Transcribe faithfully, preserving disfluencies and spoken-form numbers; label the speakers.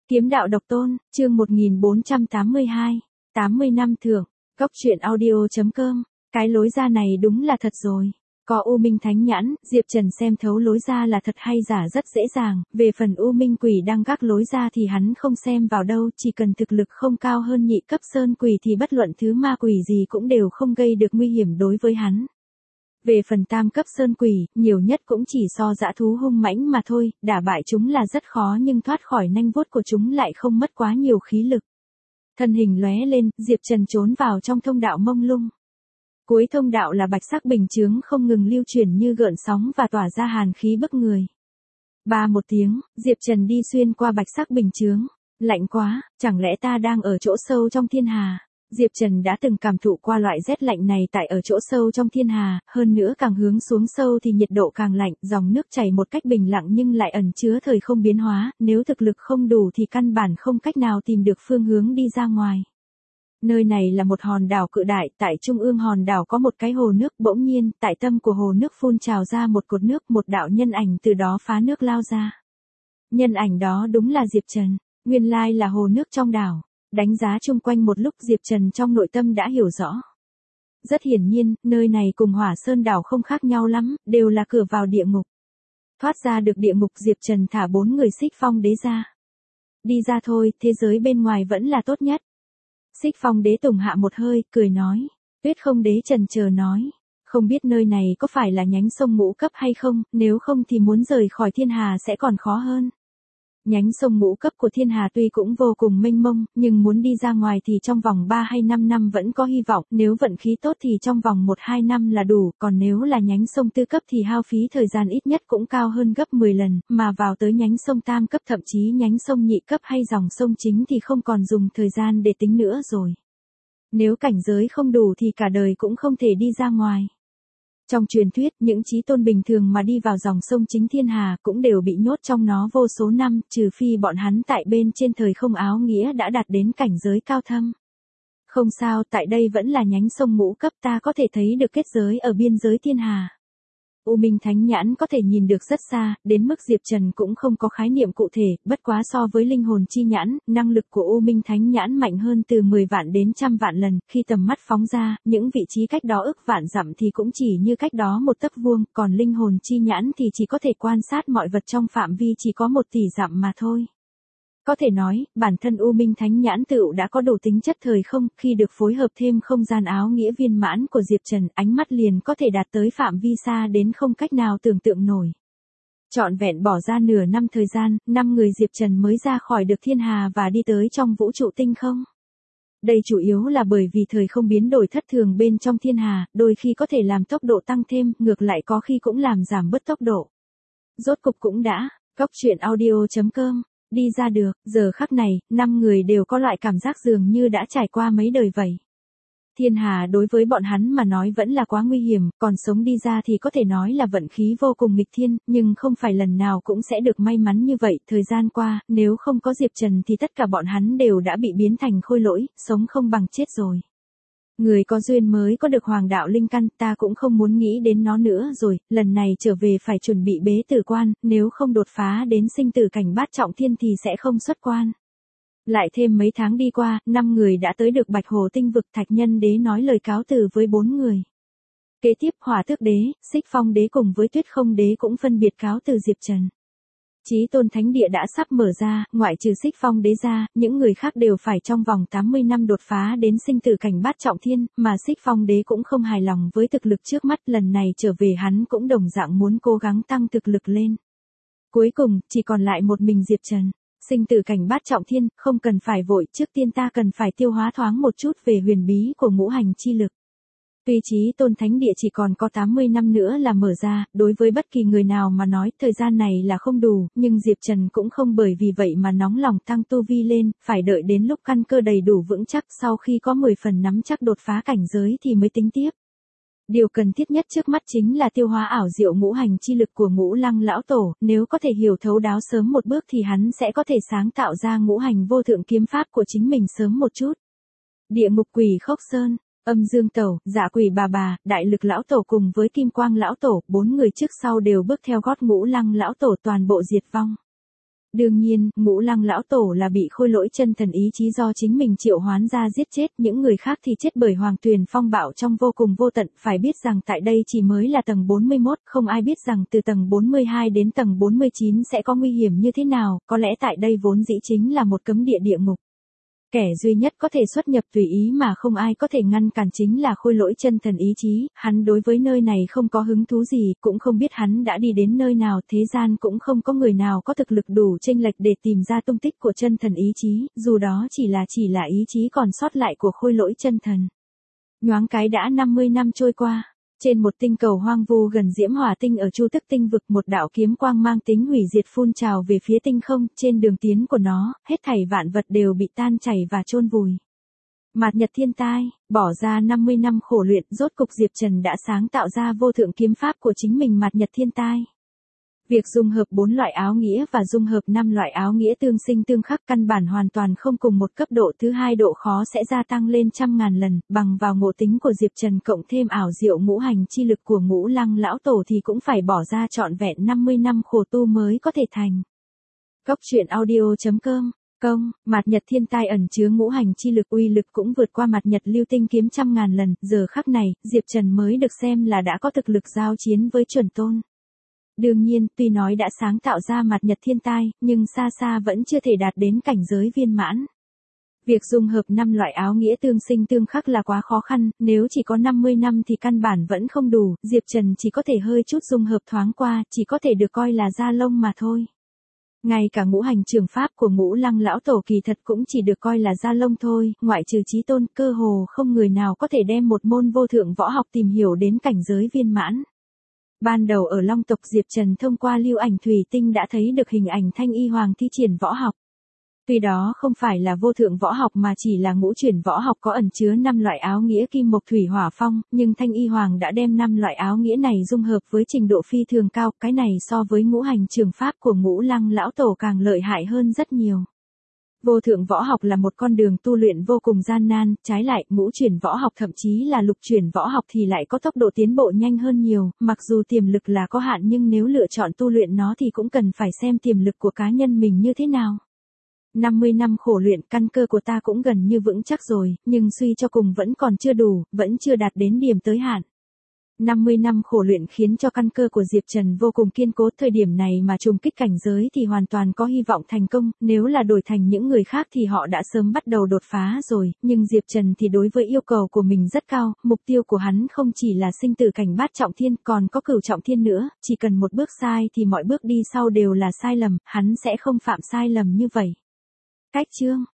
Speaker 1: Kiếm đạo độc tôn, chương một nghìn bốn trăm tám mươi hai, tám mươi năm thưởng, Cốc truyện audio.com, cái lối ra này đúng là thật rồi. Có U Minh Thánh Nhãn, Diệp Trần xem thấu lối ra là thật hay giả rất dễ dàng, về phần U Minh Quỷ đang gác lối ra thì hắn không xem vào đâu, chỉ cần thực lực không cao hơn nhị cấp sơn quỷ thì bất luận thứ ma quỷ gì cũng đều không gây được nguy hiểm đối với hắn. Về phần tam cấp sơn quỷ, nhiều nhất cũng chỉ so dã thú hung mãnh mà thôi, đả bại chúng là rất khó nhưng thoát khỏi nanh vuốt của chúng lại không mất quá nhiều khí lực. Thân hình lóe lên, Diệp Trần trốn vào trong thông đạo mông lung. Cuối thông đạo là bạch sắc bình chướng không ngừng lưu chuyển như gợn sóng và tỏa ra hàn khí bức người. Ba một tiếng, Diệp Trần đi xuyên qua bạch sắc bình chướng. Lạnh quá, chẳng lẽ ta đang ở chỗ sâu trong thiên hà? Diệp Trần đã từng cảm thụ qua loại rét lạnh này tại ở chỗ sâu trong thiên hà, hơn nữa càng hướng xuống sâu thì nhiệt độ càng lạnh, dòng nước chảy một cách bình lặng nhưng lại ẩn chứa thời không biến hóa, nếu thực lực không đủ thì căn bản không cách nào tìm được phương hướng đi ra ngoài. Nơi này là một hòn đảo cự đại, tại trung ương hòn đảo có một cái hồ nước, bỗng nhiên, tại tâm của hồ nước phun trào ra một cột nước, một đạo nhân ảnh từ đó phá nước lao ra. Nhân ảnh đó đúng là Diệp Trần, nguyên lai là hồ nước trong đảo. Đánh giá chung quanh một lúc Diệp Trần trong nội tâm đã hiểu rõ. Rất hiển nhiên, nơi này cùng Hỏa Sơn đảo không khác nhau lắm, đều là cửa vào địa ngục. Thoát ra được địa ngục Diệp Trần thả bốn người Xích Phong Đế ra. Đi ra thôi, thế giới bên ngoài vẫn là tốt nhất. Xích Phong Đế tùng hạ một hơi, cười nói. Tuyết Không Đế chần chờ nói. Không biết nơi này có phải là nhánh sông ngũ cấp hay không, nếu không thì muốn rời khỏi thiên hà sẽ còn khó hơn. Nhánh sông ngũ cấp của thiên hà tuy cũng vô cùng mênh mông, nhưng muốn đi ra ngoài thì trong vòng ba hay năm năm vẫn có hy vọng, nếu vận khí tốt thì trong vòng một hai năm là đủ, còn nếu là nhánh sông tư cấp thì hao phí thời gian ít nhất cũng cao hơn gấp mười lần, mà vào tới nhánh sông tam cấp thậm chí nhánh sông nhị cấp hay dòng sông chính thì không còn dùng thời gian để tính nữa rồi. Nếu cảnh giới không đủ thì cả đời cũng không thể đi ra ngoài. Trong truyền thuyết, những chí tôn bình thường mà đi vào dòng sông chính thiên hà cũng đều bị nhốt trong nó vô số năm, trừ phi bọn hắn tại bên trên thời không áo nghĩa đã đạt đến cảnh giới cao thâm. Không sao, tại đây vẫn là nhánh sông ngũ cấp, ta có thể thấy được kết giới ở biên giới thiên hà. U Minh Thánh Nhãn có thể nhìn được rất xa, đến mức Diệp Trần cũng không có khái niệm cụ thể, bất quá so với linh hồn chi nhãn, năng lực của U Minh Thánh Nhãn mạnh hơn từ mười vạn đến trăm vạn lần, khi tầm mắt phóng ra, những vị trí cách đó ức vạn dặm thì cũng chỉ như cách đó một tấc vuông, còn linh hồn chi nhãn thì chỉ có thể quan sát mọi vật trong phạm vi chỉ có một tỷ dặm mà thôi. Có thể nói, bản thân U Minh Thánh Nhãn tựu đã có đủ tính chất thời không, khi được phối hợp thêm không gian áo nghĩa viên mãn của Diệp Trần, ánh mắt liền có thể đạt tới phạm vi xa đến không cách nào tưởng tượng nổi. Trọn vẹn bỏ ra nửa năm thời gian, năm người Diệp Trần mới ra khỏi được thiên hà và đi tới trong vũ trụ tinh không. Đây chủ yếu là bởi vì thời không biến đổi thất thường bên trong thiên hà, đôi khi có thể làm tốc độ tăng thêm, ngược lại có khi cũng làm giảm bớt tốc độ. Rốt cục cũng đã, Cốc truyện audio.com. Đi ra được, giờ khắc này, năm người đều có loại cảm giác dường như đã trải qua mấy đời vậy. Thiên hà đối với bọn hắn mà nói vẫn là quá nguy hiểm, còn sống đi ra thì có thể nói là vận khí vô cùng nghịch thiên, nhưng không phải lần nào cũng sẽ được may mắn như vậy. Thời gian qua, nếu không có Diệp Trần thì tất cả bọn hắn đều đã bị biến thành khôi lỗi, sống không bằng chết rồi. Người có duyên mới có được hoàng đạo linh căn, ta cũng không muốn nghĩ đến nó nữa rồi, lần này trở về phải chuẩn bị bế tử quan, nếu không đột phá đến sinh tử cảnh bát trọng thiên thì sẽ không xuất quan. Lại thêm mấy tháng đi qua, năm người đã tới được Bạch Hồ tinh vực, Thạch Nhân Đế nói lời cáo từ với bốn người. Kế tiếp Hỏa Tước Đế, Xích Phong Đế cùng với Tuyết Không Đế cũng phân biệt cáo từ Diệp Trần. Chí tôn thánh địa đã sắp mở ra, ngoại trừ Xích Phong Đế ra, những người khác đều phải trong vòng tám mươi năm đột phá đến sinh tử cảnh bát trọng thiên, mà Xích Phong Đế cũng không hài lòng với thực lực trước mắt, lần này trở về hắn cũng đồng dạng muốn cố gắng tăng thực lực lên. Cuối cùng, chỉ còn lại một mình Diệp Trần. Sinh tử cảnh bát trọng thiên, không cần phải vội, trước tiên ta cần phải tiêu hóa thoáng một chút về huyền bí của ngũ hành chi lực. Tuy chí tôn thánh địa chỉ còn có tám mươi năm nữa là mở ra, đối với bất kỳ người nào mà nói thời gian này là không đủ, nhưng Diệp Trần cũng không bởi vì vậy mà nóng lòng tăng tu vi lên, phải đợi đến lúc căn cơ đầy đủ vững chắc, sau khi có mười phần nắm chắc đột phá cảnh giới thì mới tính tiếp. Điều cần thiết nhất trước mắt chính là tiêu hóa ảo diệu ngũ hành chi lực của Ngũ Lăng lão tổ, nếu có thể hiểu thấu đáo sớm một bước thì hắn sẽ có thể sáng tạo ra ngũ hành vô thượng kiếm pháp của chính mình sớm một chút. Địa ngục quỷ Khốc Sơn, Âm Dương Tẩu, Dạ Quỷ Bà Bà, Đại Lực lão tổ cùng với Kim Quang lão tổ, bốn người trước sau đều bước theo gót Ngũ Lăng lão tổ toàn bộ diệt vong. Đương nhiên, Ngũ Lăng lão tổ là bị khôi lỗi chân thần ý chí do chính mình triệu hoán ra giết chết, những người khác thì chết bởi Hoàng Tuyền phong bạo trong vô cùng vô tận, phải biết rằng tại đây chỉ mới là tầng bốn mươi mốt, không ai biết rằng từ tầng bốn mươi hai đến tầng bốn mươi chín sẽ có nguy hiểm như thế nào, có lẽ tại đây vốn dĩ chính là một cấm địa địa ngục. Kẻ duy nhất có thể xuất nhập tùy ý mà không ai có thể ngăn cản chính là khôi lỗi chân thần ý chí, hắn đối với nơi này không có hứng thú gì, cũng không biết hắn đã đi đến nơi nào, thế gian cũng không có người nào có thực lực đủ chênh lệch để tìm ra tung tích của chân thần ý chí, dù đó chỉ là chỉ là ý chí còn sót lại của khôi lỗi chân thần. Nhoáng cái đã năm mươi năm trôi qua. Trên một tinh cầu hoang vu gần Diễm Hỏa tinh ở Chu Tức tinh vực, một đạo kiếm quang mang tính hủy diệt phun trào về phía tinh không, trên đường tiến của nó, hết thảy vạn vật đều bị tan chảy và chôn vùi. Mạt Nhật Thiên Tai, bỏ ra năm mươi năm khổ luyện, rốt cục Diệp Trần đã sáng tạo ra vô thượng kiếm pháp của chính mình Mạt Nhật Thiên Tai. Việc dung hợp bốn loại áo nghĩa và dung hợp năm loại áo nghĩa tương sinh tương khắc căn bản hoàn toàn không cùng một cấp độ, thứ hai độ khó sẽ gia tăng lên trăm ngàn lần, bằng vào ngộ tính của Diệp Trần cộng thêm ảo diệu ngũ hành chi lực của Ngũ Lăng lão tổ thì cũng phải bỏ ra trọn vẹn năm mươi năm khổ tu mới có thể thành. Cốc truyện audio chấm com Công, Mạt Nhật Thiên Tai ẩn chứa ngũ hành chi lực, uy lực cũng vượt qua Mạt Nhật Lưu Tinh kiếm trăm ngàn lần, giờ khắc này, Diệp Trần mới được xem là đã có thực lực giao chiến với chuẩn tôn. Đương nhiên, tuy nói đã sáng tạo ra Mạt Nhật Thiên Tai, nhưng xa xa vẫn chưa thể đạt đến cảnh giới viên mãn. Việc dung hợp năm loại áo nghĩa tương sinh tương khắc là quá khó khăn, nếu chỉ có năm mươi năm thì căn bản vẫn không đủ, Diệp Trần chỉ có thể hơi chút dung hợp thoáng qua, chỉ có thể được coi là da lông mà thôi. Ngay cả ngũ hành trường pháp của Ngũ Lăng lão tổ kỳ thật cũng chỉ được coi là da lông thôi, ngoại trừ Chí Tôn, cơ hồ không người nào có thể đem một môn vô thượng võ học tìm hiểu đến cảnh giới viên mãn. Ban đầu ở Long tộc, Diệp Trần thông qua lưu ảnh thủy tinh đã thấy được hình ảnh Thanh Y Hoàng thi triển võ học. Tuy đó không phải là vô thượng võ học mà chỉ là ngũ chuyển võ học có ẩn chứa năm loại áo nghĩa kim mộc thủy hỏa phong, nhưng Thanh Y Hoàng đã đem năm loại áo nghĩa này dung hợp với trình độ phi thường cao, cái này so với ngũ hành trường pháp của Ngũ Lăng lão tổ càng lợi hại hơn rất nhiều. Vô thượng võ học là một con đường tu luyện vô cùng gian nan, trái lại, ngũ chuyển võ học thậm chí là lục chuyển võ học thì lại có tốc độ tiến bộ nhanh hơn nhiều, mặc dù tiềm lực là có hạn nhưng nếu lựa chọn tu luyện nó thì cũng cần phải xem tiềm lực của cá nhân mình như thế nào. năm mươi năm khổ luyện, căn cơ của ta cũng gần như vững chắc rồi, nhưng suy cho cùng vẫn còn chưa đủ, vẫn chưa đạt đến điểm tới hạn. năm mươi năm khổ luyện khiến cho căn cơ của Diệp Trần vô cùng kiên cố, thời điểm này mà trùng kích cảnh giới thì hoàn toàn có hy vọng thành công, nếu là đổi thành những người khác thì họ đã sớm bắt đầu đột phá rồi, nhưng Diệp Trần thì đối với yêu cầu của mình rất cao, mục tiêu của hắn không chỉ là sinh tử cảnh bát trọng thiên, còn có cửu trọng thiên nữa, chỉ cần một bước sai thì mọi bước đi sau đều là sai lầm, hắn sẽ không phạm sai lầm như vậy. Cách chương